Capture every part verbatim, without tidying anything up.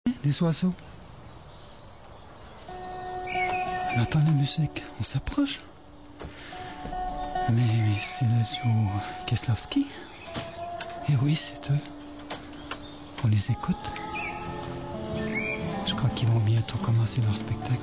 Des oiseaux. On entend la musique, on s'approche. Mais, mais c'est le duo Kieslowski. Et oui, c'est eux. On les écoute. Je crois qu'ils vont bientôt commencer leur spectacle.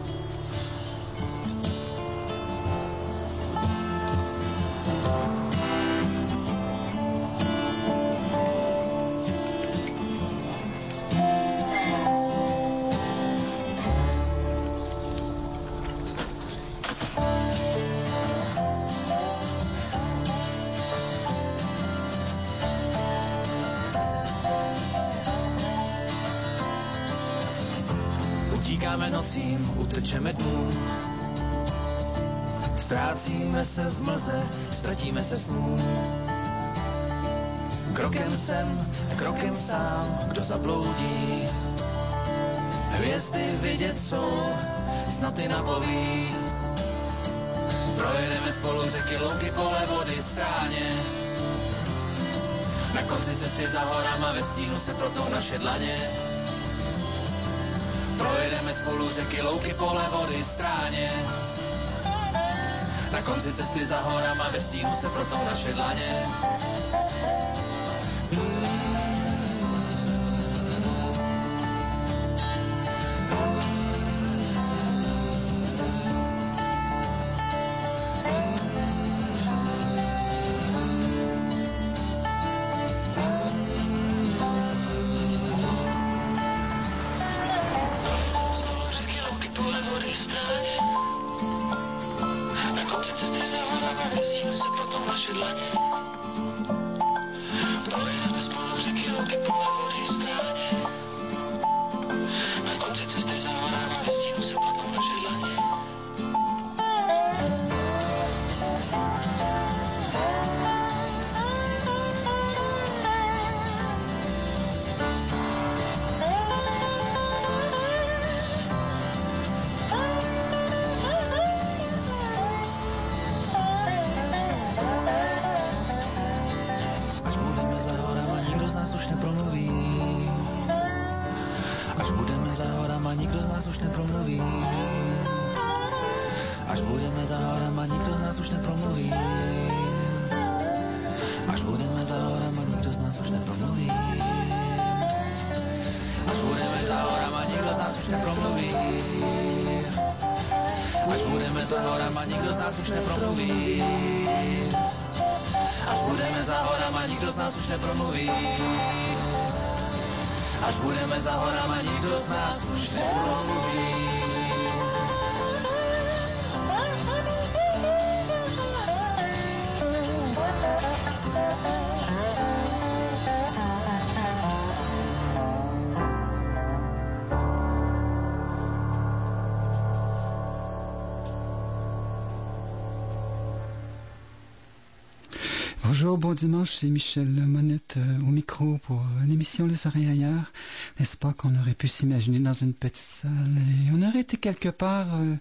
Utíkáme nocím, utečeme dnům. Ztrácíme se v mlze, ztratíme se snům. Krokem sem, krokem sám, kdo zabloudí. Hvězdy vidět jsou, snad i napoví. Projedeme spolu řeky, louky, pole, vody, stráně. Na konci cesty za horama ve stínu se protou naše dlaně. Projedeme spolu řeky, louky, pole, vody, stráně. Na konci cesty za horama ve stínu se protou naše dlaně. Bonjour, bon dimanche, c'est Michel Monette euh, au micro pour une émission Les Oreilles ailleurs. N'est-ce pas qu'on aurait pu s'imaginer dans une petite salle et on aurait été quelque part euh,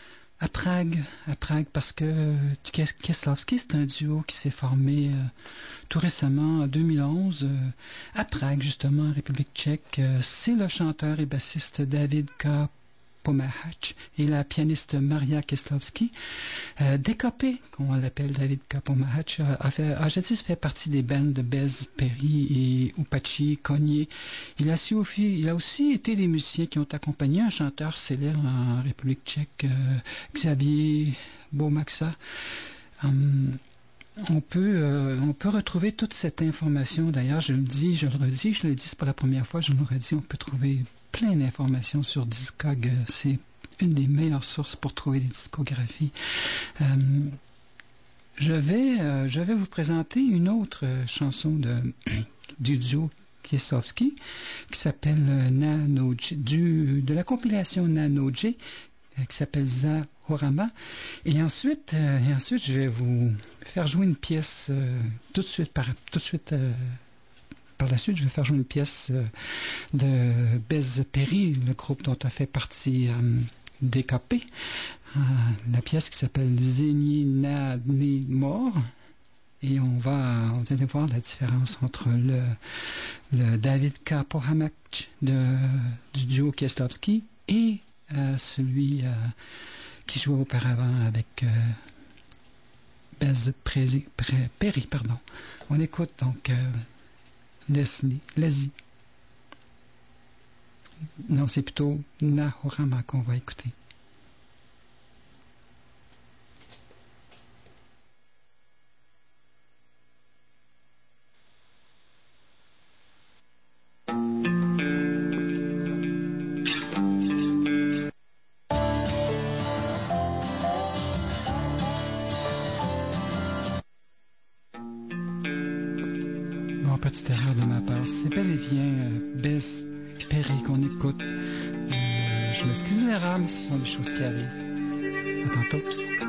à Prague, à Prague parce que euh, Kieslowski, c'est un duo qui s'est formé euh, tout récemment en deux mille onze euh, à Prague justement, en République tchèque. Euh, c'est le chanteur et bassiste David K. Pomáhač et la pianiste Maria Kieslowski. Euh, Décapé, qu'on l'appelle David K. Pomáhač, a, a, fait, a jadis fait partie des bands de Bez Perry et Upachi, Cogné. Il a, aussi, il a aussi été des musiciens qui ont accompagné un chanteur célèbre en République tchèque, euh, Xavier Bomaxa. Um, On peut, euh, on peut retrouver toute cette information. D'ailleurs, je le dis, je le redis, je le dis, c'est pas la première fois, je le redis, on peut trouver plein d'informations sur Discog. C'est une des meilleures sources pour trouver des discographies. Euh, je vais, euh, je vais vous présenter une autre chanson de, du duo Kieslowski qui s'appelle Nano J, du, de la compilation Nano J, qui s'appelle Zahorama. Et ensuite, euh, et ensuite, je vais vous faire jouer une pièce euh, tout de suite, par, tout de suite euh, par la suite, je vais faire jouer une pièce euh, de Bez Perry, le groupe dont a fait partie euh, D K P. Euh, la pièce qui s'appelle Zeni Na Ni Mort. Et on va, vous allez voir la différence entre le, le David K. Pohamak de, du duo Kieslowski et euh, celui euh, qui jouait auparavant avec euh, Bez Pré- Pré- Perry. Pardon. On écoute donc euh, Leslie, Leslie. Non, c'est plutôt Nahorama qu'on va écouter. Bon, petite erreur de ma part. C'est bel et bien euh, Bez Perry qu'on écoute. Euh, je m'excuse de l'erreur, mais ce sont des choses qui arrivent. À tantôt.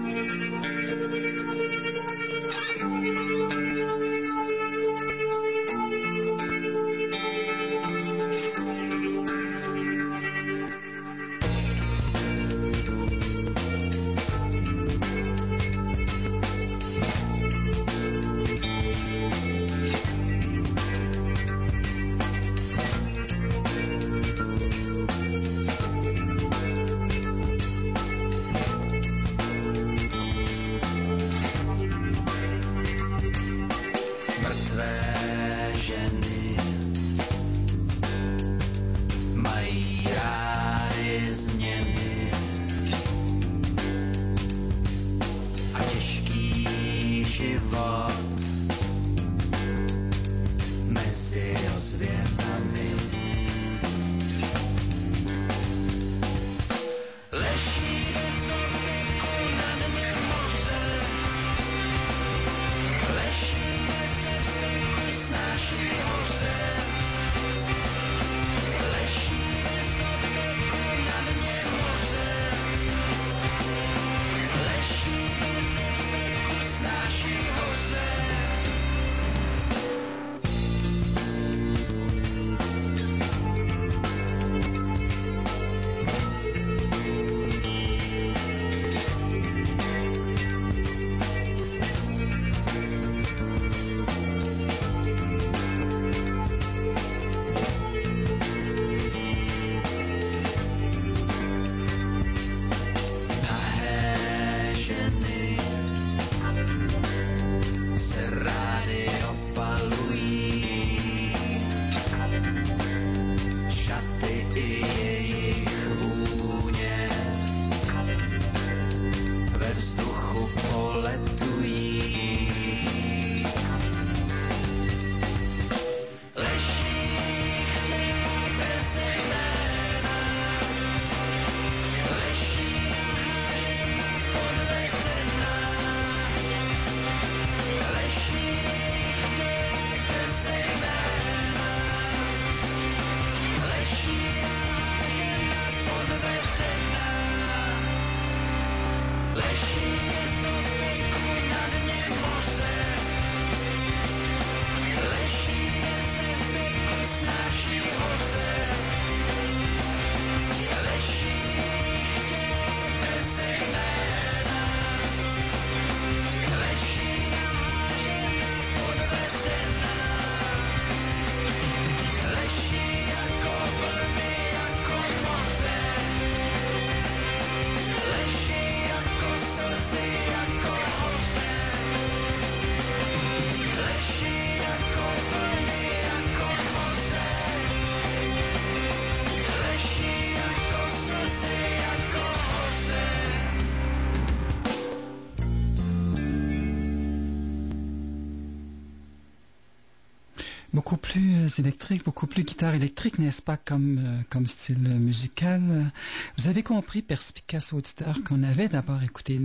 Beaucoup plus électrique, beaucoup plus guitare électrique, n'est-ce pas, comme, euh, comme style musical. Vous avez compris, perspicace auditeur, qu'on avait d'abord écouté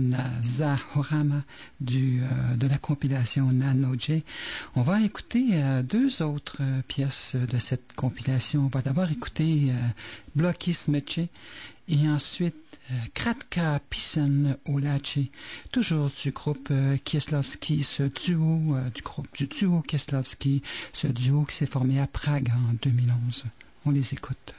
Nahorama du, euh, de la compilation Nano J. On va écouter euh, deux autres euh, pièces de cette compilation. On va d'abord écouter euh, Bloki Smeche et ensuite euh, Kratka Pisen Olache, toujours du groupe euh, Kieslowski, ce duo euh, du groupe du duo Kieslowski, ce duo qui s'est formé à Prague en deux mille onze. On les écoute.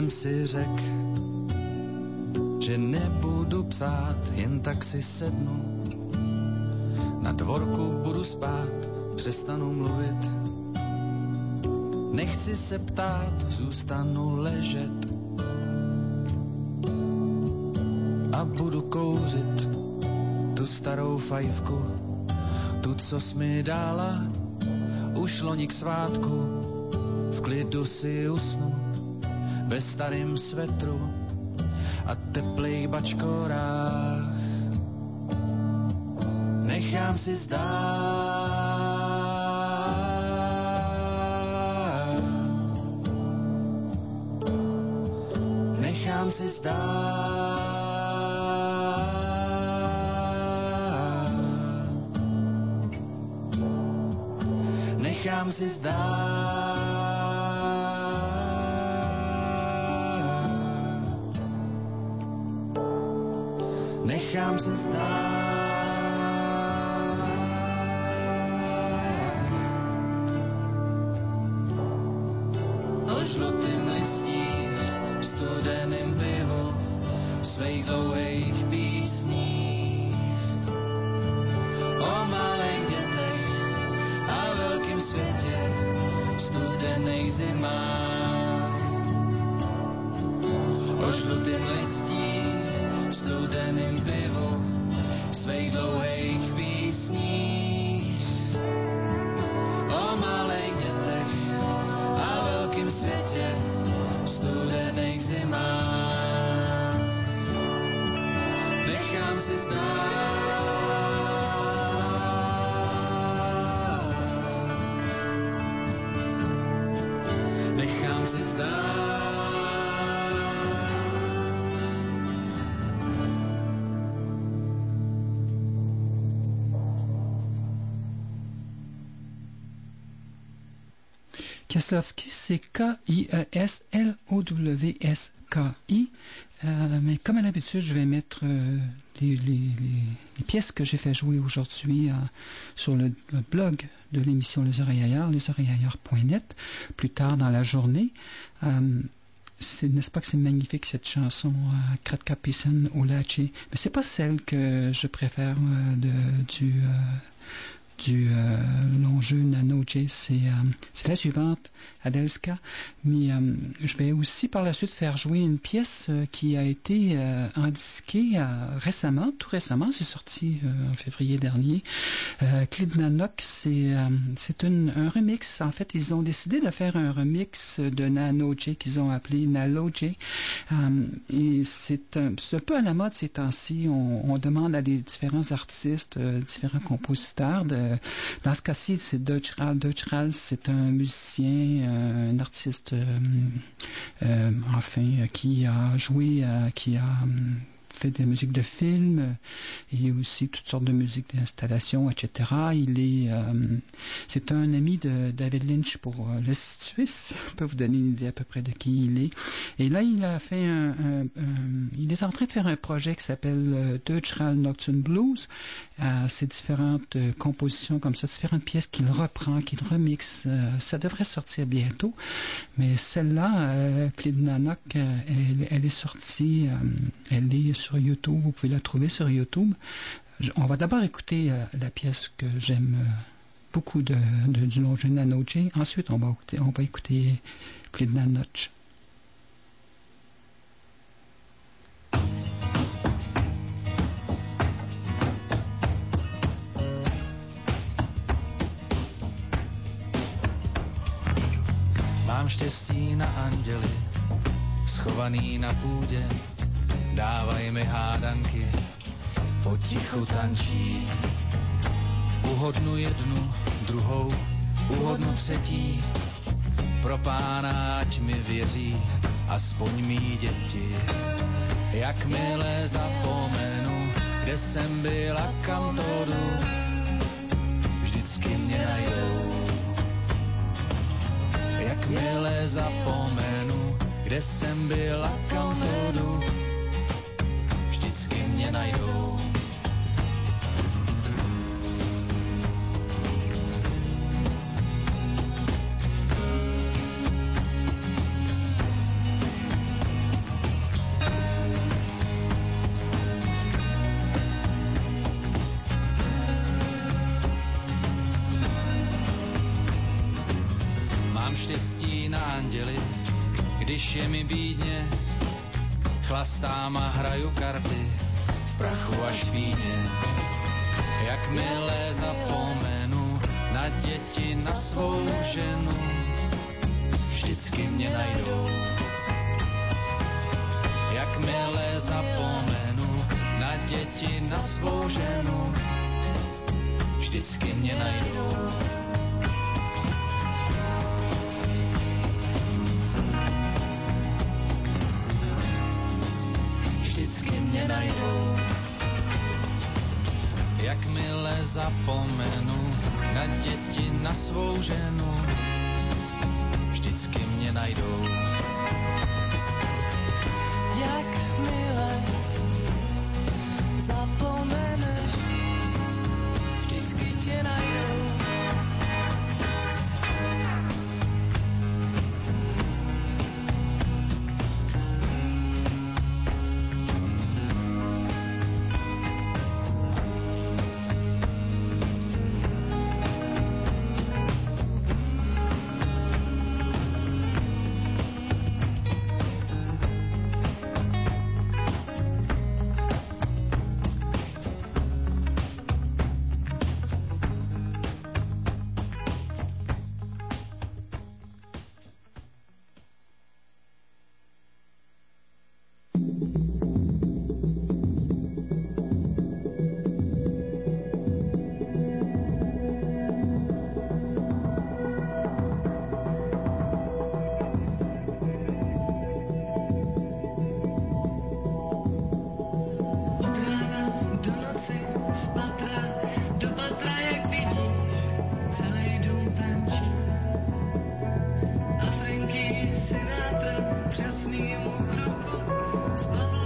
jsem si řekl, že nebudu psát, jen tak si sednu. Na dvorku budu spát, přestanu mluvit. Nechci se ptát, zůstanu ležet. A budu kouřit tu starou fajfku, tu, co jsi mi dala už loni k svátku. V klidu si usnu ve starým svetru a teplej bačkorách. Nechám si zdát, nechám si zdát, nechám si zdát, nechám si zdát. Žlutým listích, studeným pivu, svých dlouhých písních. O malých dětech a velkým světě, studených zimách. O žlutým listích, studeným pivu, svých dlouhých písních. O malých dětech a velkým světě, studených zimách. Nechám si zdát, nechám si zdát. Kieslowski, c'est K I E S L O W S K I. Euh, mais comme à l'habitude, je vais mettre euh, les, les, les, les pièces que j'ai fait jouer aujourd'hui euh, sur le, le blog de l'émission Les Oreilles Ailleurs, les oreilles ailleurs point net, plus tard dans la journée. Euh, c'est, n'est-ce pas que c'est magnifique cette chanson euh, Kratka Pisen Olache, mais c'est pas celle que je préfère euh, de, du... Euh, du euh, long jeu Nano J, c'est, euh, c'est la suivante, Adelska, mais euh, je vais aussi par la suite faire jouer une pièce euh, qui a été euh, indisquée euh, récemment, tout récemment, c'est sorti euh, en février dernier. Euh, Klidnanok, c'est, euh, c'est une, un remix, en fait, ils ont décidé de faire un remix de Nano J qu'ils ont appelé Nalo J, euh, et c'est un, c'est un peu à la mode ces temps-ci, on, on demande à des différents artistes, euh, différents compositeurs de dans ce cas-ci, c'est Deutsch Ral. Deutsch Ral, c'est un musicien, euh, un artiste, euh, euh, enfin, qui a joué, euh, qui a euh, fait des musiques de films et aussi toutes sortes de musiques d'installation, et cetera. Il est, euh, c'est un ami de David Lynch pour euh, le situer, ça peut vous donner une idée à peu près de qui il est. Et là, il a fait un, un, un il est en train de faire un projet qui s'appelle euh, Deutsch Ral Nocturne Blues. Euh, c'est différentes euh, compositions comme ça, différentes pièces qu'il reprend, qu'il remixe. Euh, ça devrait sortir bientôt. Mais celle-là, euh, Klidnanok, euh, elle, elle est sortie, euh, elle est sur YouTube, vous pouvez la trouver sur YouTube. Je, on va d'abord écouter euh, la pièce que j'aime euh, beaucoup de, de, du long jeu Nano J. Ensuite, on va écouter, on va écouter Klidnanok. Mám štěstí na anděli, schovaný na půdě, dávaj mi hádanky, potichu tančí. Uhodnu jednu, druhou, uhodnu třetí, pro Pána ať mi věří, aspoň mý děti. Jakmile zapomenu, kde jsem byl a kam to jdu, vždycky mě najdou. Jakmile zapomenu, kde jsem byl a kam to jdu, vždycky mě najdou. na anděli, když je mi bídně, chlastám a hraju karty v prachu a špíně. Jakmile zapomenu na děti, na svou ženu, vždycky mě najdou. Jakmile zapomenu na děti, na svou ženu, vždycky mě najdou. Vždycky mě najdou. Jakmile zapomenu na děti, na svou ženu, vždycky mě najdou. Jakmile zapomeneš, vždycky tě najdou. Sinatra přesnýmu kroku z Pavla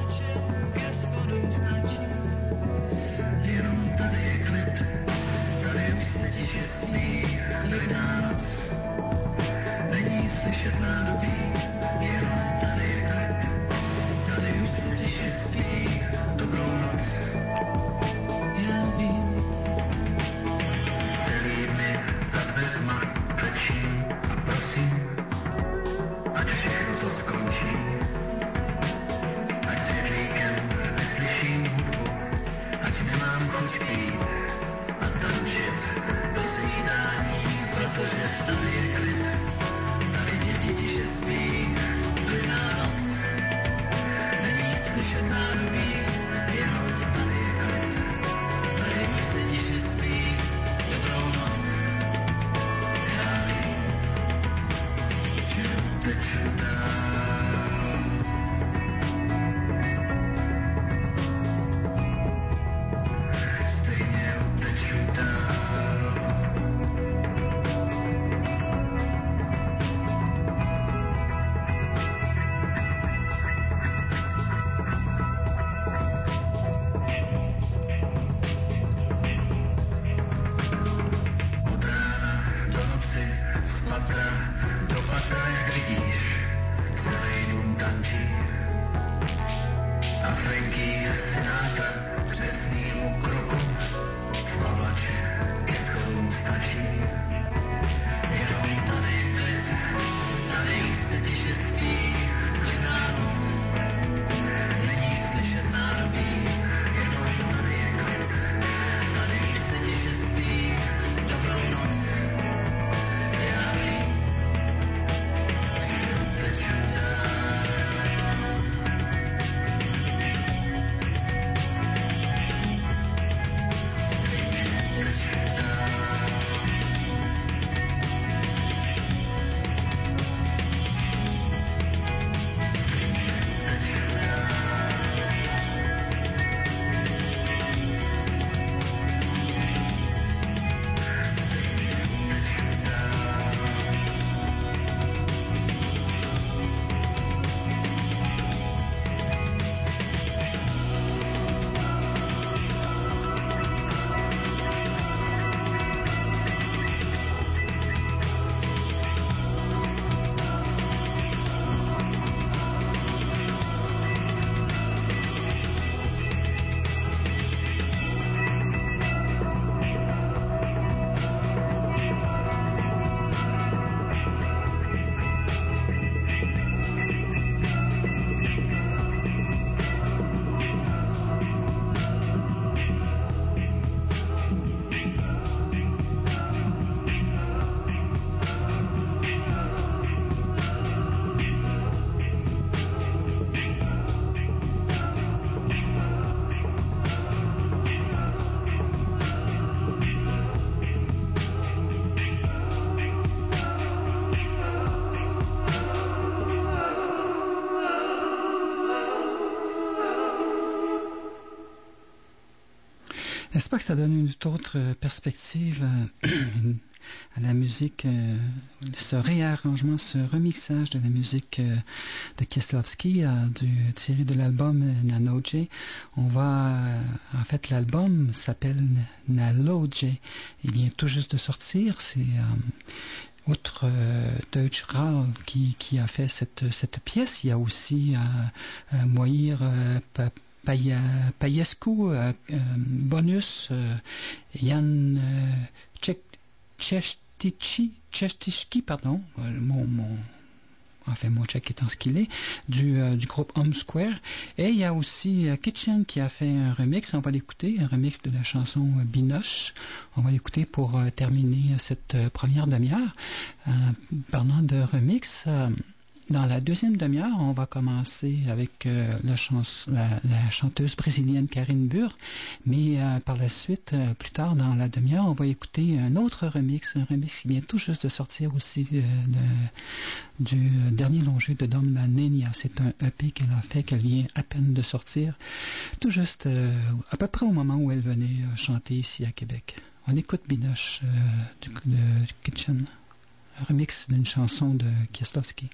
N'est-ce pas que ça donne une toute autre perspective à, à la musique, euh, ce réarrangement, ce remixage de la musique euh, de Kieslowski, euh, du, tiré de l'album Nanoje. On va, euh, en fait, l'album s'appelle Naloje. Il vient tout juste de sortir. C'est euh, outre euh, Deutsch Ral qui, qui a fait cette, cette pièce. Il y a aussi euh, euh, Moïr euh, Payescu, euh, euh, bonus, euh, Yann euh, Chestichi, Chestichki, pardon, euh, mon, mon, enfin mon tchèque étant ce qu'il est, du, euh, du groupe Home Square. Et il y a aussi euh, Kitchen qui a fait un remix, on va l'écouter, un remix de la chanson euh, Binoche. On va l'écouter pour euh, terminer cette euh, première demi-heure. Euh, parlant de remix, euh, dans la deuxième demi-heure, on va commencer avec euh, la, chans- la, la chanteuse brésilienne Karine Burr, mais euh, par la suite, euh, plus tard dans la demi-heure, on va écouter un autre remix, un remix qui vient tout juste de sortir aussi euh, de, du dernier long jeu de Dom La Nenia. C'est un E P qu'elle a fait, qu'elle vient à peine de sortir, tout juste euh, à peu près au moment où elle venait euh, chanter ici à Québec. On écoute Binoche euh, du, de, du Kitchen, un remix d'une chanson de Kieslowski.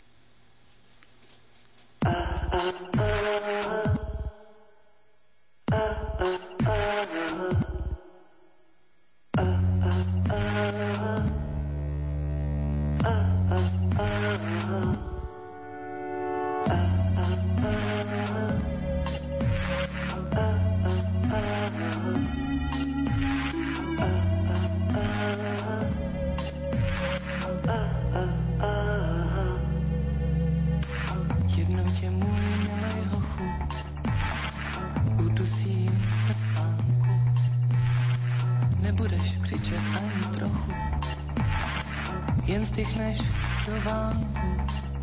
Nebudeš křičet ani trochu, jen stychneš do vánku.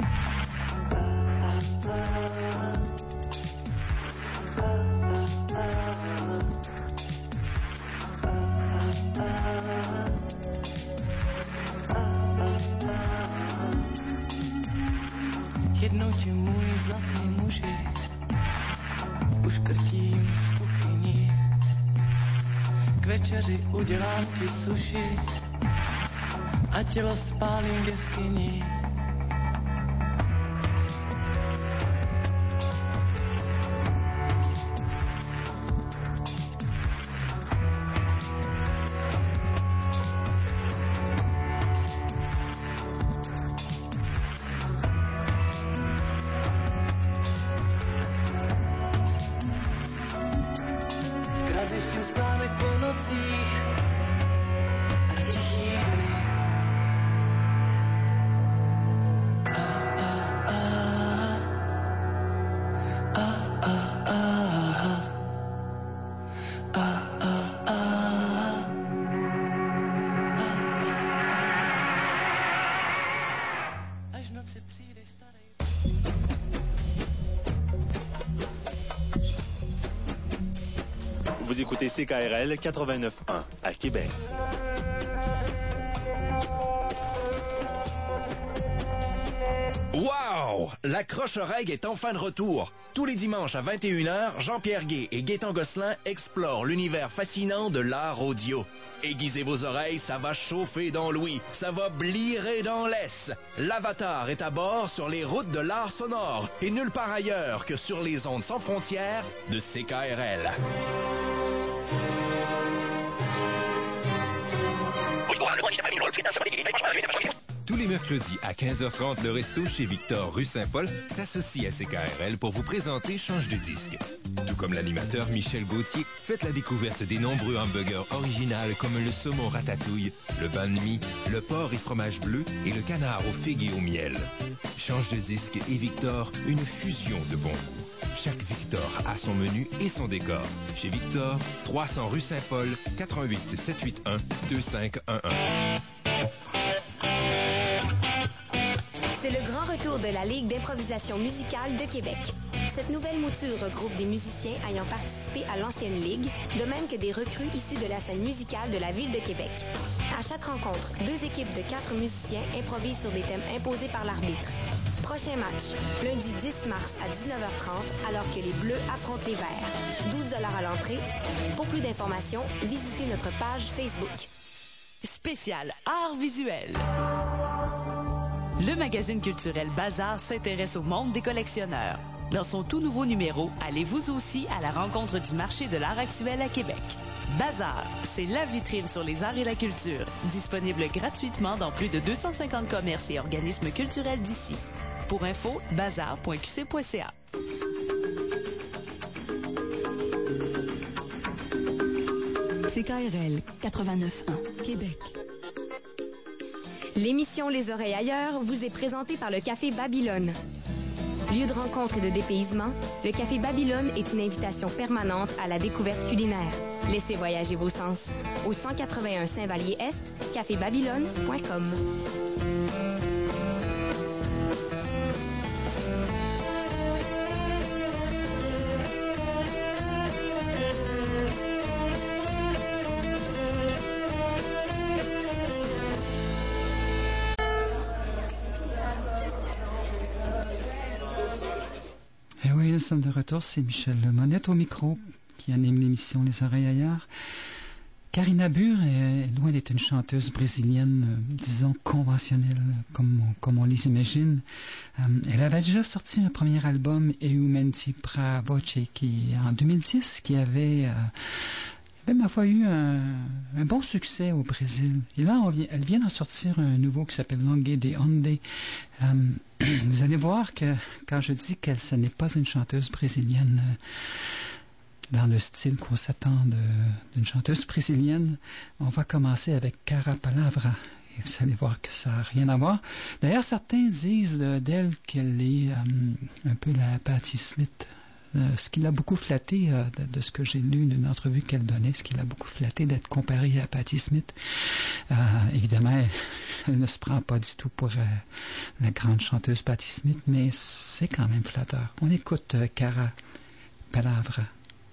Jednou ti můj zlatý muži uškrtím z kuchyni. K večeři udělám ti suši a tělo spálím v jeskyni. Vous écoutez C K R L quatre-vingt-neuf un à Québec. Wow! La Croche-Oreille est enfin de retour. Tous les dimanches à vingt et une heures, Jean-Pierre Gay et Gaétan Gosselin explorent l'univers fascinant de l'art audio. Aiguisez vos oreilles, ça va chauffer dans l'ouïe, ça va blirer dans l'ess. L'Avatar est à bord sur les routes de l'art sonore et nulle part ailleurs que sur les ondes sans frontières de C K R L. Tous les mercredis à quinze heures trente, le resto chez Victor, rue Saint-Paul, s'associe à C K R L pour vous présenter Change de disque. Tout comme l'animateur Michel Gauthier, faites la découverte des nombreux hamburgers originaux comme le saumon ratatouille, le banh mi, le porc et fromage bleu et le canard aux figues et au miel. Change de disque et Victor, une fusion de bon goût. Chaque Victor a son menu et son décor. Chez Victor, trois cents rue Saint-Paul, quatre un huit, sept huit un, deux cinq un un. C'est le grand retour de la Ligue d'improvisation musicale de Québec. Cette nouvelle mouture regroupe des musiciens ayant participé à l'ancienne Ligue, de même que des recrues issues de la scène musicale de la Ville de Québec. À chaque rencontre, deux équipes de quatre musiciens improvisent sur des thèmes imposés par l'arbitre. Prochain match, lundi dix mars à dix-neuf heures trente, alors que les Bleus affrontent les Verts. douze dollars à l'entrée. Pour plus d'informations, visitez notre page Facebook. Spécial art visuel. Le magazine culturel Bazar s'intéresse au monde des collectionneurs. Dans son tout nouveau numéro, allez-vous aussi à la rencontre du marché de l'art actuel à Québec. Bazar, c'est la vitrine sur les arts et la culture, disponible gratuitement dans plus de deux cent cinquante commerces et organismes culturels d'ici. Pour info, bazar point q c point c a. C K R L quatre-vingt-neuf un, Québec. L'émission Les Oreilles ailleurs vous est présentée par le Café Babylone. Lieu de rencontre et de dépaysement, le Café Babylone est une invitation permanente à la découverte culinaire. Laissez voyager vos sens. Au cent quatre-vingt-un Saint-Vallier-Est, café babylone point com. Et oui, nous sommes de retour. C'est Michel Monette au micro qui anime l'émission Les Oreilles ailleurs. Karina Burr est loin d'être une chanteuse brésilienne, euh, disons, conventionnelle, comme on, comme on les imagine. Euh, elle avait déjà sorti un premier album, Eu Menti Pra Voce, qui, en deux mille dix, qui avait, euh, avait ma foi, eu un, un bon succès au Brésil. Et là, on vient, elle vient d'en sortir un nouveau qui s'appelle Longue de Onde. Euh, vous allez voir que quand je dis qu'elle, ce n'est pas une chanteuse brésilienne, euh, dans le style qu'on s'attend d'une chanteuse brésilienne, on va commencer avec Cara Palavra. Et vous allez voir que ça n'a rien à voir. D'ailleurs, certains disent d'elle qu'elle est euh, un peu la Patti Smith. Euh, ce qui l'a beaucoup flatté, euh, de, de ce que j'ai lu d'une entrevue qu'elle donnait, ce qui l'a beaucoup flatté d'être comparée à Patti Smith. Euh, évidemment, elle, elle ne se prend pas du tout pour euh, la grande chanteuse Patti Smith, mais c'est quand même flatteur. On écoute euh, Cara Palavra.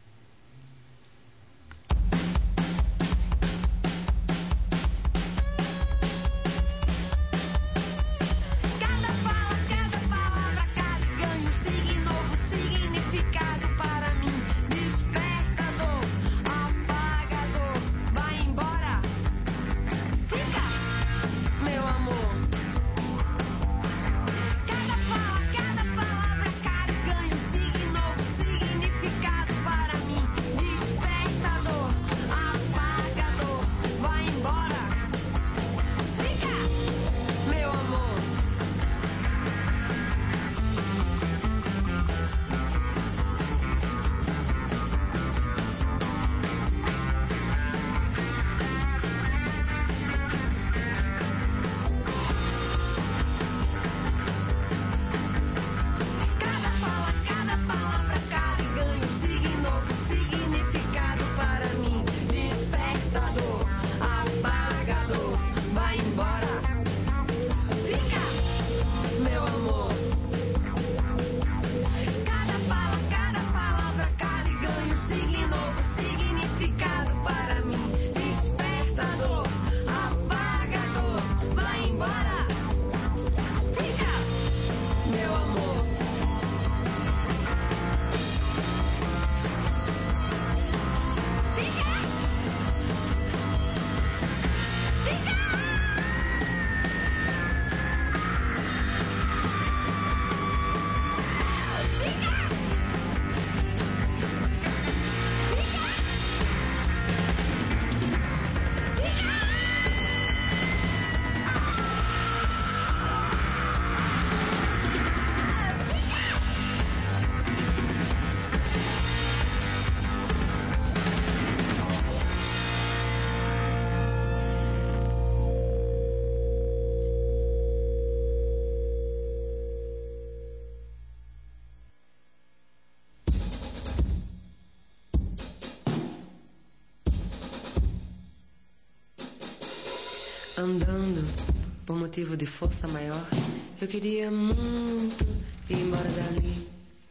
Andando por motivo de força maior, eu queria muito ir embora dali.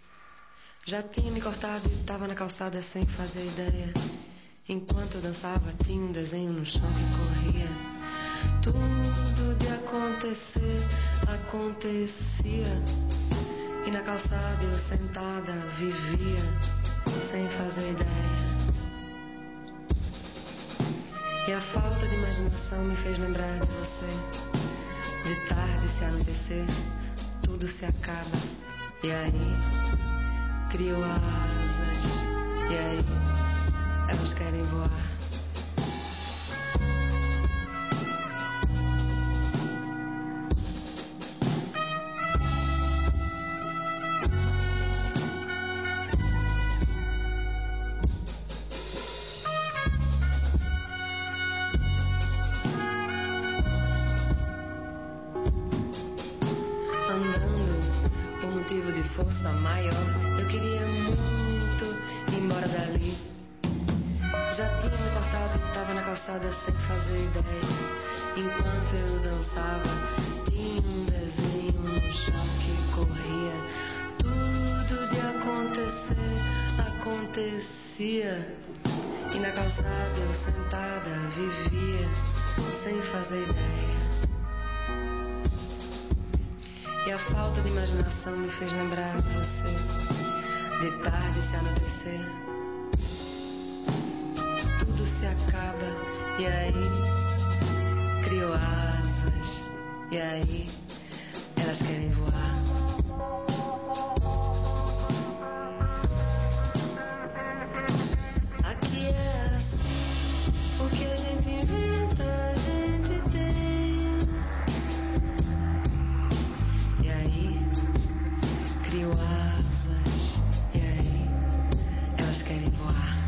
Já tinha me cortado e tava na calçada sem fazer ideia. Enquanto eu dançava, tinha um desenho no chão que corria. Tudo de acontecer acontecia. E na calçada eu sentada vivia sem fazer ideia. E a falta de imaginação me fez lembrar de você. De tarde se anoitecer, tudo se acaba. E aí, crio asas. E aí, elas querem voar. Força maior, eu queria muito ir embora dali. Já tinha me cortado, tava na calçada sem fazer ideia. Enquanto eu dançava, tinha um desenho no chão que corria. Tudo de acontecer, acontecia. E na calçada eu sentada vivia sem fazer ideia. E a falta de imaginação me fez lembrar de você. De tarde se anoitecer, tudo se acaba. E aí, crio asas. E aí, elas querem voar. Aqui é assim, o que a gente inventa, a gente tem. Crio asas, e aí elas querem voar.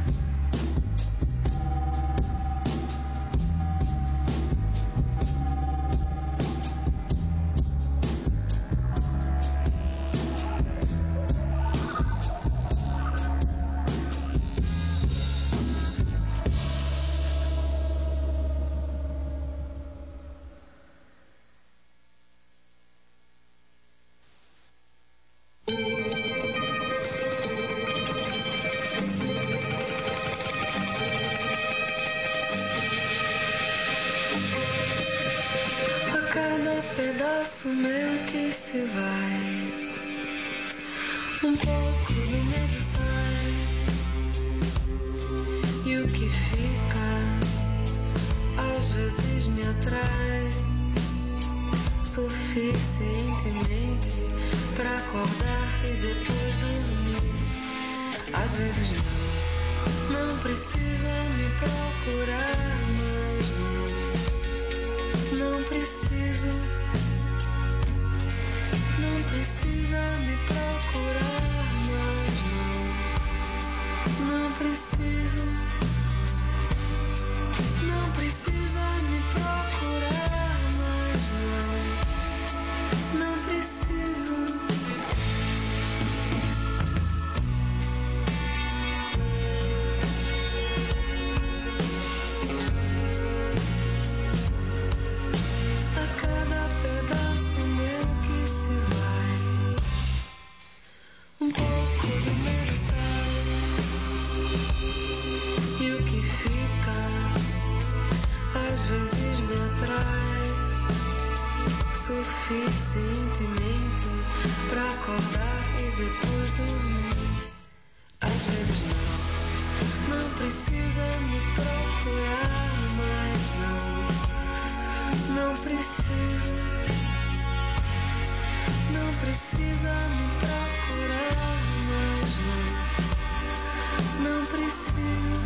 Pedaço meu que se vai, um pouco do medo sai, e o que fica às vezes me atrai suficientemente pra acordar e depois dormir. Às vezes não, não precisa me procurar, mas não, não preciso. Não precisa me procurar, mas não, não preciso. Não precisa me procurar, mas não, não preciso. A cada pedaço meu que se um pouco do medo sai, e o que fica às vezes me atrai suficientemente pra acordar e depois dormir. Às vezes não, não precisa me procurar, mas não, não preciso. Não precisa me procurar, mas não, não preciso.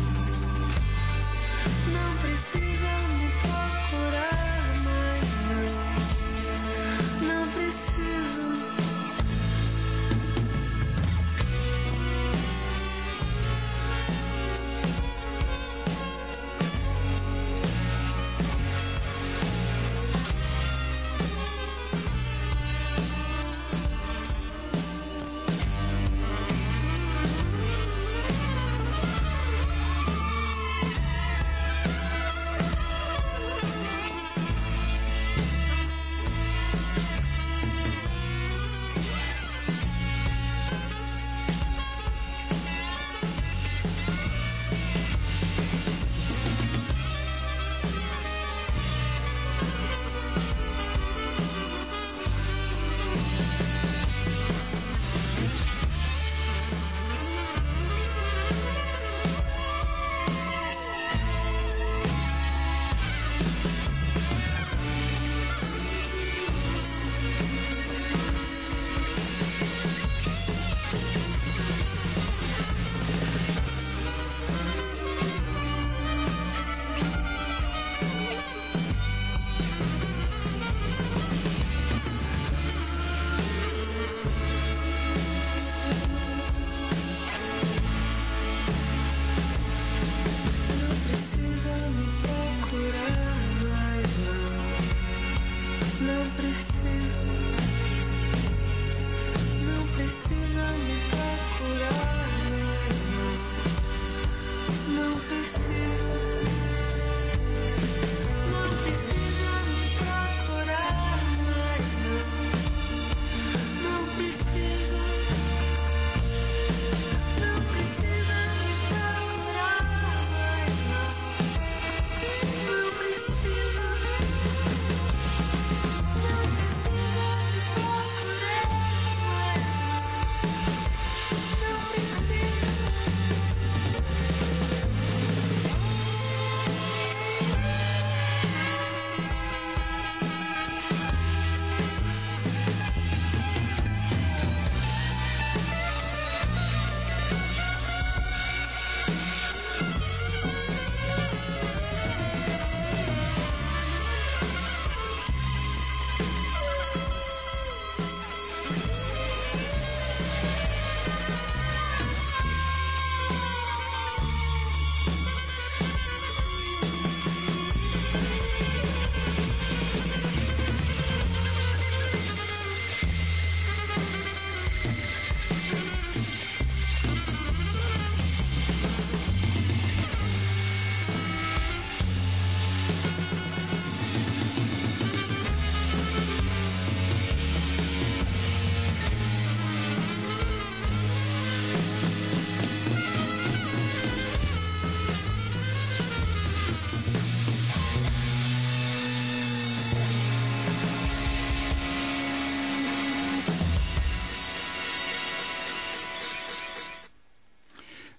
Não precisa me procurar, mas não, não preciso.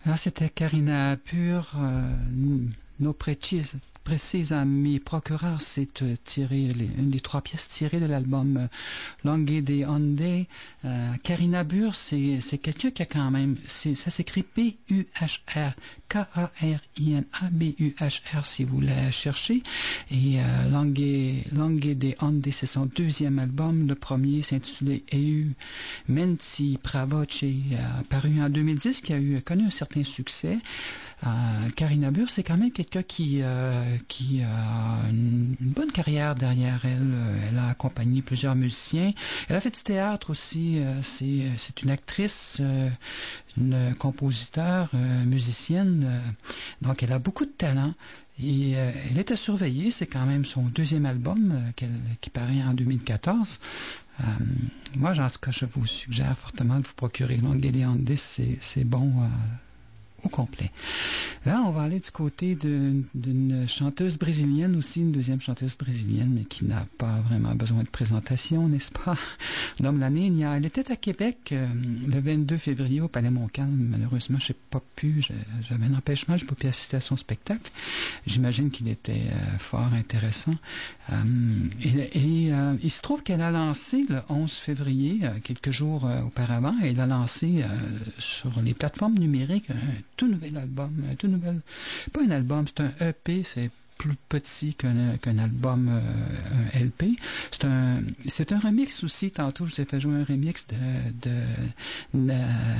Là, c'était Karina Burr, euh, nos précises. Précisément, procureur, c'est euh, tiré, les, une des trois pièces tirées de l'album euh, Langue des Ondes. Euh, Karina Burr, c'est, c'est quelqu'un qui a quand même, c'est, ça s'écrit P U H R, K A R I N A B U H R si vous la cherchez. Et euh, Langue, Langue des Ondes, c'est son deuxième album. Le premier s'intitulait Eu Menti Pravoce, euh, paru en deux mille dix, qui a eu connu un certain succès. Euh, Karina Burr, c'est quand même quelqu'un qui euh, qui a une, une bonne carrière derrière elle. Elle a accompagné plusieurs musiciens. Elle a fait du théâtre aussi. Euh, c'est c'est une actrice, euh, une compositeur, euh, musicienne. Euh, donc, elle a beaucoup de talent. Et euh, elle est à surveiller. C'est quand même son deuxième album euh, qu'elle, qui paraît en deux mille quatorze. Euh, moi, en tout cas, je vous suggère fortement de vous procurer Langue des Ondes. C'est c'est bon. Euh, au complet. Là, on va aller du côté de, d'une chanteuse brésilienne aussi, une deuxième chanteuse brésilienne, mais qui n'a pas vraiment besoin de présentation, n'est-ce pas? Dom La Niña, elle était à Québec euh, le vingt-deux février au Palais Montcalm. Malheureusement, je n'ai pas pu, j'avais un empêchement, je n'ai pas pu assister à son spectacle. J'imagine qu'il était euh, fort intéressant. Euh, et et euh, il se trouve qu'elle a lancé le onze février, euh, quelques jours euh, auparavant, elle a lancé euh, sur les plateformes numériques un tout nouvel album, un tout nouvel, pas un album, c'est un E P, c'est plus petit qu'un, qu'un album, euh, un L P. C'est un, c'est un remix aussi. Tantôt, je vous ai fait jouer un remix de, de, de,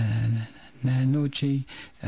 de Noche, euh,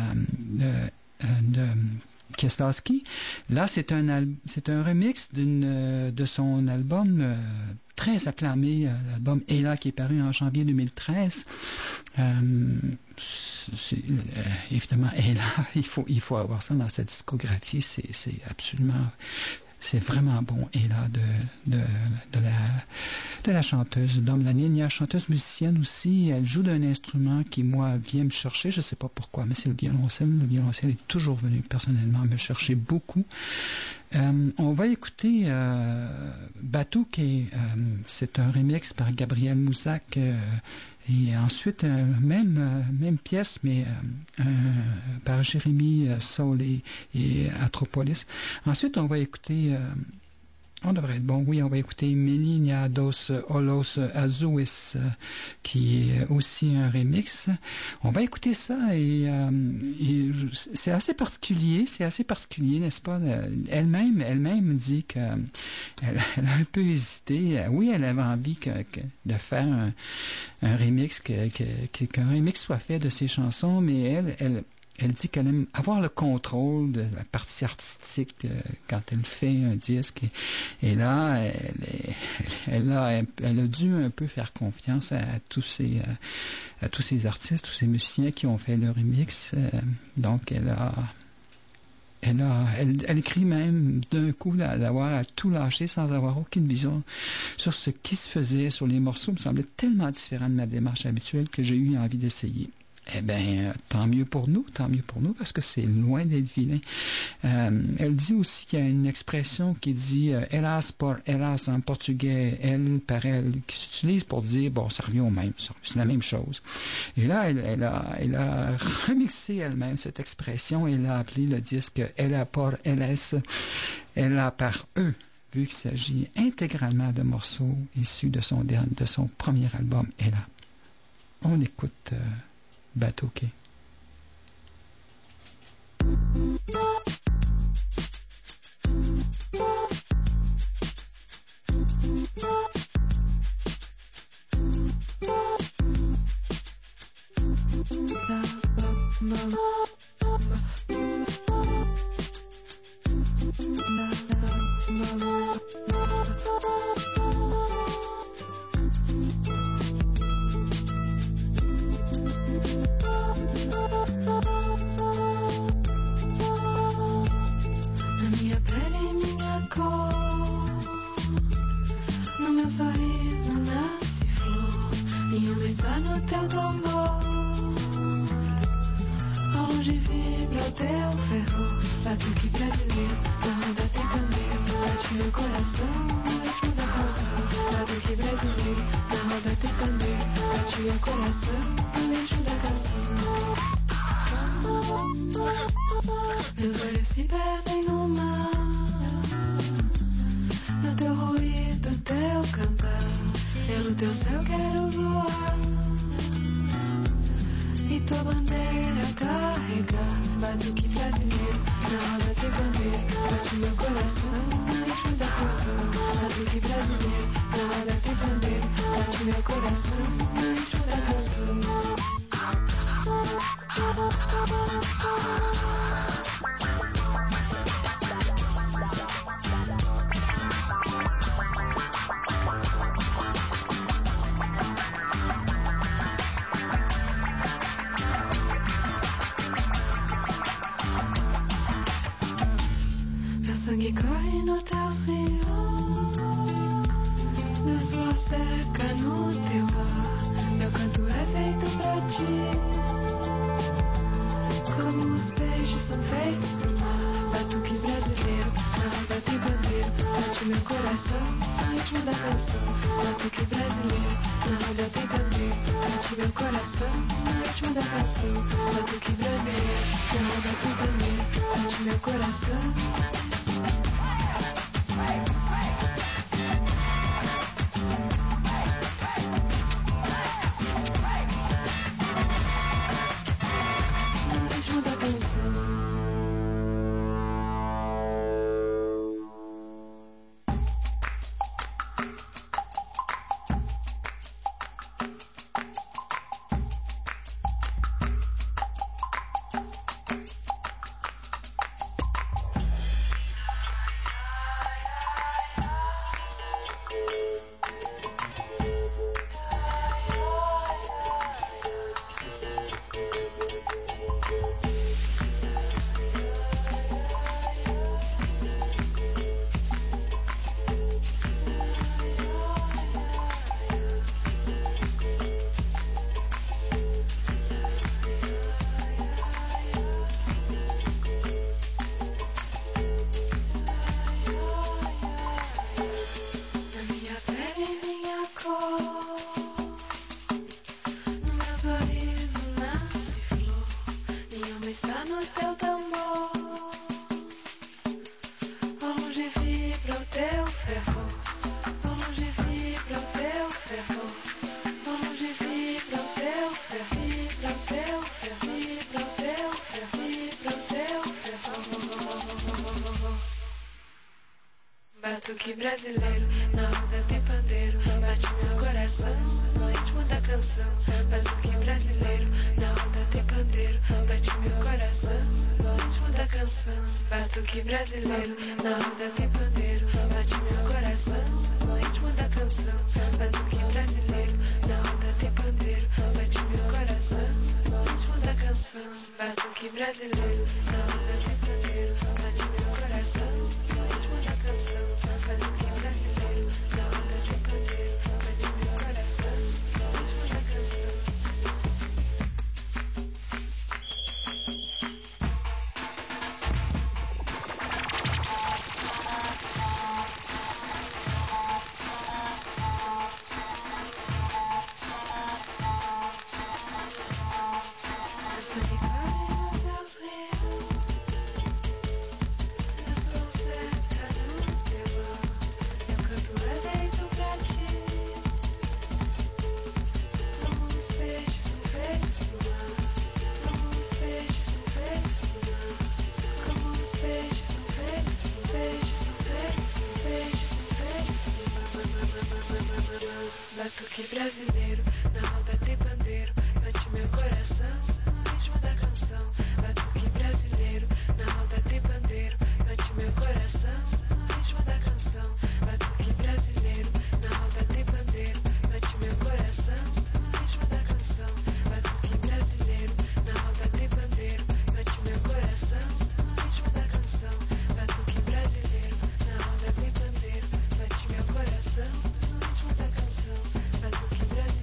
de, de Kieslowski. Là, c'est un, al- c'est un remix d'une, de son album euh, très acclamé, euh, l'album Ella, qui est paru en janvier deux mille treize. Euh, c'est, euh, évidemment, Ella, il faut, il faut avoir ça dans sa discographie. C'est, c'est absolument... C'est vraiment bon. Et là, de, de, de, la, de la chanteuse Dom La Niña, chanteuse musicienne aussi. Elle joue d'un instrument qui, moi, vient me chercher. Je ne sais pas pourquoi, mais c'est le violoncelle. Le violoncelle est toujours venu personnellement me chercher beaucoup. Euh, on va écouter euh, Batuque. Euh, c'est un remix par Gabriel Mouzak. Euh, Et ensuite, euh, même, euh, même pièce, mais euh, euh, par Jérémy euh, Saul et, et Atropolis. Ensuite, on va écouter, euh, on devrait être bon, oui, on va écouter Meninia dos Olos Azuis, euh, qui est aussi un remix. On va écouter ça et, euh, et c'est assez particulier, c'est assez particulier, n'est-ce pas? Elle-même, elle-même dit que elle, elle a un peu hésité. Oui, elle avait envie que, que de faire un, un remix, que, que, qu'un remix soit fait de ses chansons, mais elle, elle, elle dit qu'elle aime avoir le contrôle de la partie artistique euh, quand elle fait un disque. Et, et là, elle, elle, a, elle a dû un peu faire confiance à, à tous ces, à, à tous ces artistes, tous ces musiciens qui ont fait le remix. Euh, donc, elle a... Elle, a, elle, elle écrit même d'un coup là, d'avoir tout lâché sans avoir aucune vision sur ce qui se faisait sur les morceaux. Me semblait tellement différent de ma démarche habituelle que j'ai eu envie d'essayer. Eh bien, tant mieux pour nous, tant mieux pour nous, parce que c'est loin d'être vilain. Euh, elle dit aussi qu'il y a une expression qui dit euh, « elas por elas » en portugais, « elle par elle », qui s'utilise pour dire « bon, ça revient au même, c'est la même chose ». Et là, elle, elle, a, elle a remixé elle-même cette expression et elle a appelé le disque « ella por elas », « ella par eux », vu qu'il s'agit intégralement de morceaux issus de son, de son premier album « Ella ». On écoute... Euh, Batuque. Coração, no ritmo da canção. Meus olhos se perdem no mar, no teu ruído, teu cantar. Pelo teu céu quero voar e tua bandeira carregar. Batuque brasileiro, na roda tem bandeira. Bate meu coração no ritmo da canção. Batuque brasileiro, na roda tem bandeira. Bate meu coração no ritmo da canção. Sangue corre no teu rio, meu suor seca no teu ar. Meu canto é feito pra ti, como os peixes são feitos pro mar. Batuque brasileiro, na roda tem bandeira. Bate meu coração no ritmo da canção. Batuque brasileiro, na roda tem bandeira. Bate meu coração no ritmo da canção. Batuque brasileiro, na roda tem bandeira. Bate meu coração. Batuque brasileiro, na roda tem pandeiro. Bate meu coração no ritmo da canção. Batuque brasileiro, na roda tem pandeiro. Bate meu coração no ritmo da canção. Batuque brasileiro, na roda tem pandeiro. Bate meu coração no ritmo da canção. Batuque brasileiro, na roda tem pandeiro. Bate meu coração no ritmo da canção. Batuque brasileiro, na roda tem pandeiro. Bate meu coração no ritmo da canção. Batuque brasileiro, na roda tem pandeiro. Bate meu coração no ritmo da canção. Batuque brasileiro, na roda tem pandeiro. Bate meu coração no ritmo da canção. Batuque brasileiro, na roda tem pandeiro. Bate meu coração no ritmo da canção. Batuque brasileiro, na roda tem pandeiro. Bate meu coração no ritmo da canção. Batuque brasileiro, na roda tem pandeiro. Bate meu coração no ritmo da canção. Batuque brasileiro, na roda tem pandeiro. Bate meu coração no ritmo da canção. Batuque brasileiro.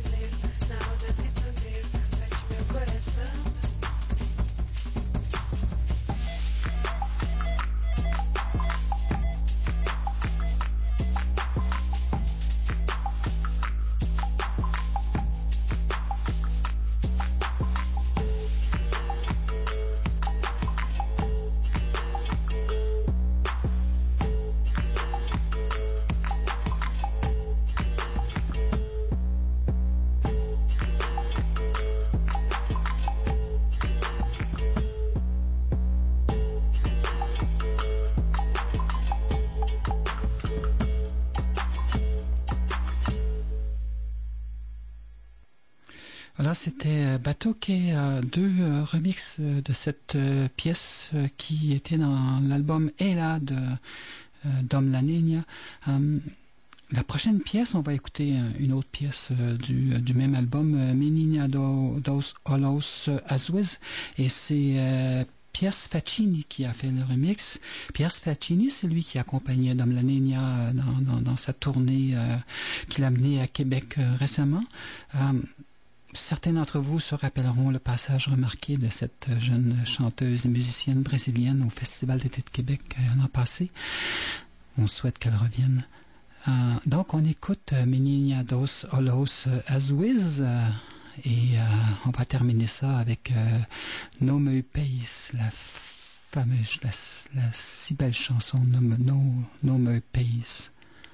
Voilà, c'était Batuque, euh, deux euh, remixes euh, de cette euh, pièce euh, qui était dans l'album Ela de euh, Dom La Niña. Um, la prochaine pièce, on va écouter euh, une autre pièce euh, du, du même album, euh, Menina do, dos Olos Azuis, et c'est euh, Piers Faccini qui a fait le remix. Piers Faccini, c'est lui qui accompagnait Dom La Niña dans, dans, dans sa tournée euh, qu'il a menée à Québec euh, récemment. Um, Certains d'entre vous se rappelleront le passage remarqué de cette jeune chanteuse et musicienne brésilienne au Festival d'été de Québec l'an passé. On souhaite qu'elle revienne. Euh, donc, on écoute euh, Menina dos Olos Azuis euh, et euh, on va terminer ça avec euh, No Meu País, la fameuse, la, la si belle chanson No, no, no Meu País.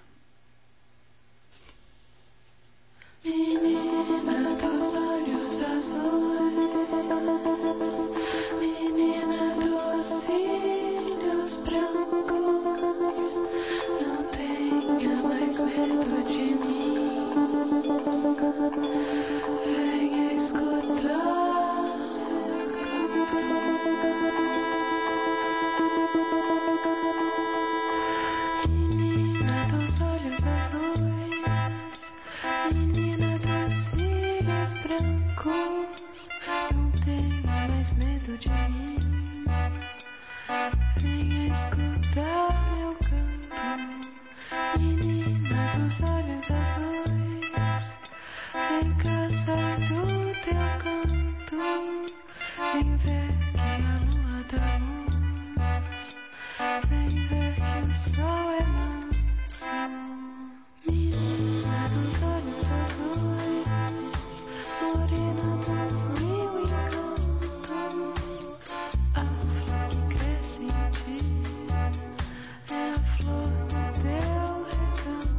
Menina dos olhos azuis, menina dos cílios brancos, não tenha mais medo de mim, venha escutar meu canto. Menina dos olhos azuis, menina dos cílios brancos, não tenha mais medo de mim, venha escutar meu canto. Menina dos olhos azuis, vem cansar do teu canto, vem ver que a lua dá luz, vem ver que o sol é manso. Menina dos olhos azuis, morena dos mil encantos, a flor que cresce em ti é a flor do teu recanto.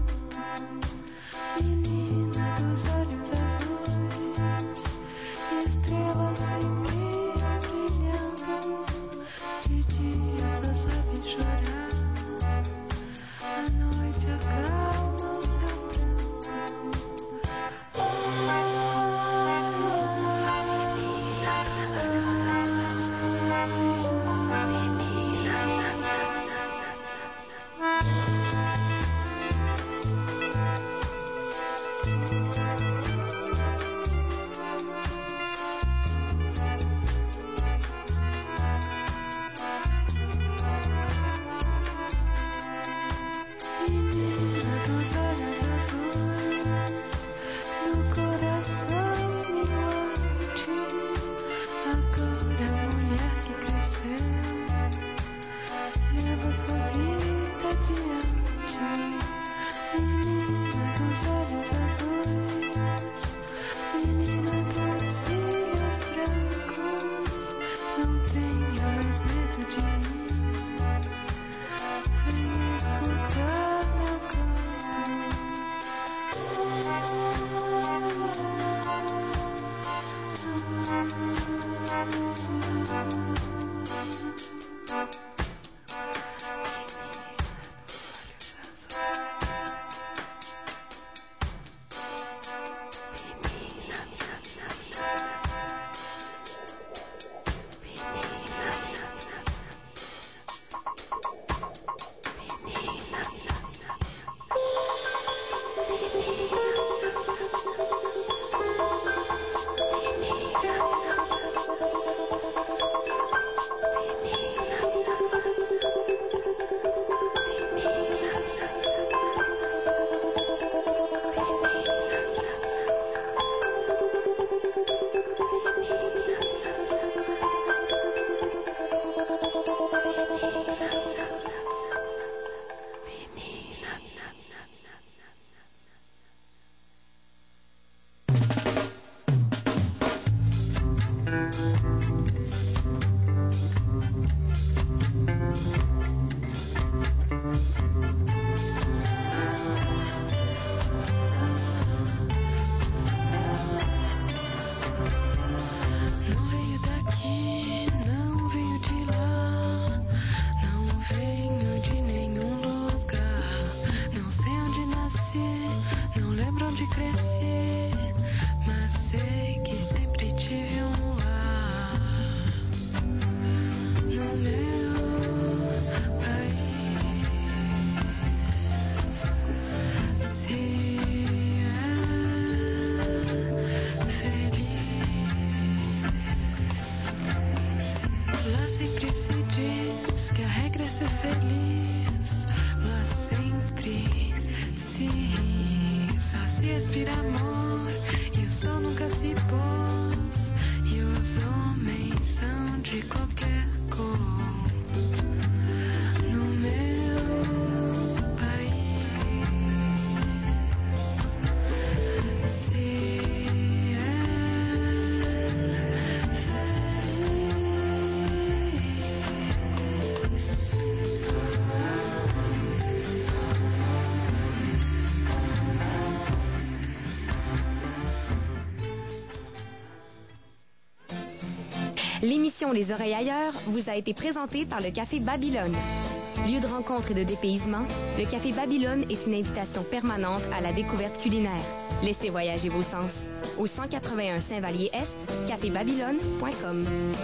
L'émission Les Oreilles ailleurs vous a été présentée par le Café Babylone. Lieu de rencontre et de dépaysement, le Café Babylone est une invitation permanente à la découverte culinaire. Laissez voyager vos sens. Au cent quatre-vingt-un Saint-Vallier-Est, café babylone point com.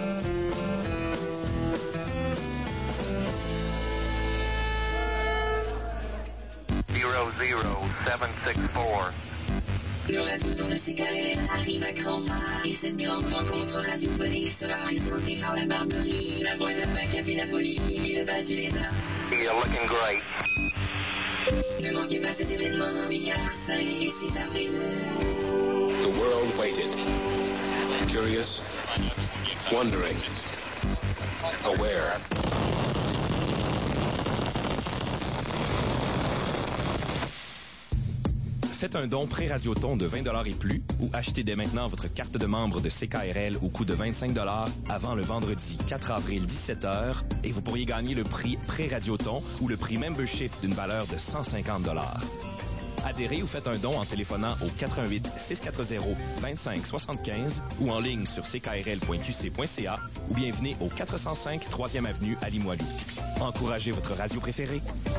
zéro zéro sept six quatre. Le radio de C K R L arrive à grands pas et cette grande rencontre radiophonique sera présentée par la Barberie, la boîte à pain Café Napoli et le bal du lézard. You're looking great. Ne manquez pas cet événement les quatre, cinq et six avril. The world waited. Curious, wondering, aware. Faites un don pré-radioton de vingt dollars et plus ou achetez dès maintenant votre carte de membre de C K R L au coût de vingt-cinq dollars avant le vendredi quatre avril dix-sept heures et vous pourriez gagner le prix pré-radioton ou le prix membership d'une valeur de cent cinquante dollars. Adhérez ou faites un don en téléphonant au quatre un huit six quatre zéro deux cinq sept cinq ou en ligne sur c k r l point q c point c a ou bien venez au quatre cent cinq troisième avenue à Limoilou. Encouragez votre radio préférée.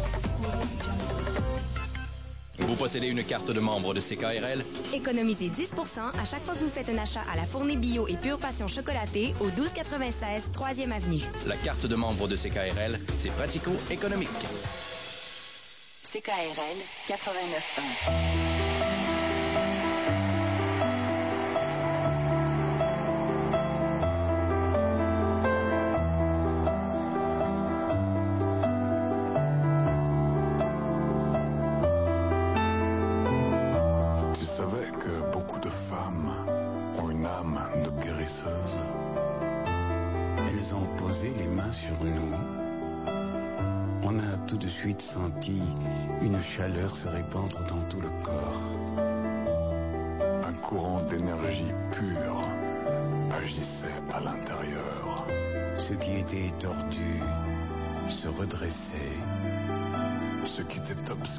Vous possédez une carte de membre de C K R L? Économisez dix pour cent à chaque fois que vous faites un achat à la Fournée Bio et Pure Passion chocolatée au douze quatre-vingt-seize troisième avenue. La carte de membre de C K R L, c'est pratico-économique. C K R L quatre-vingt-neuf un. Senti une chaleur se répandre dans tout le corps. Un courant d'énergie pure agissait à l'intérieur. Ce qui était tordu se redressait. Ce qui était obscur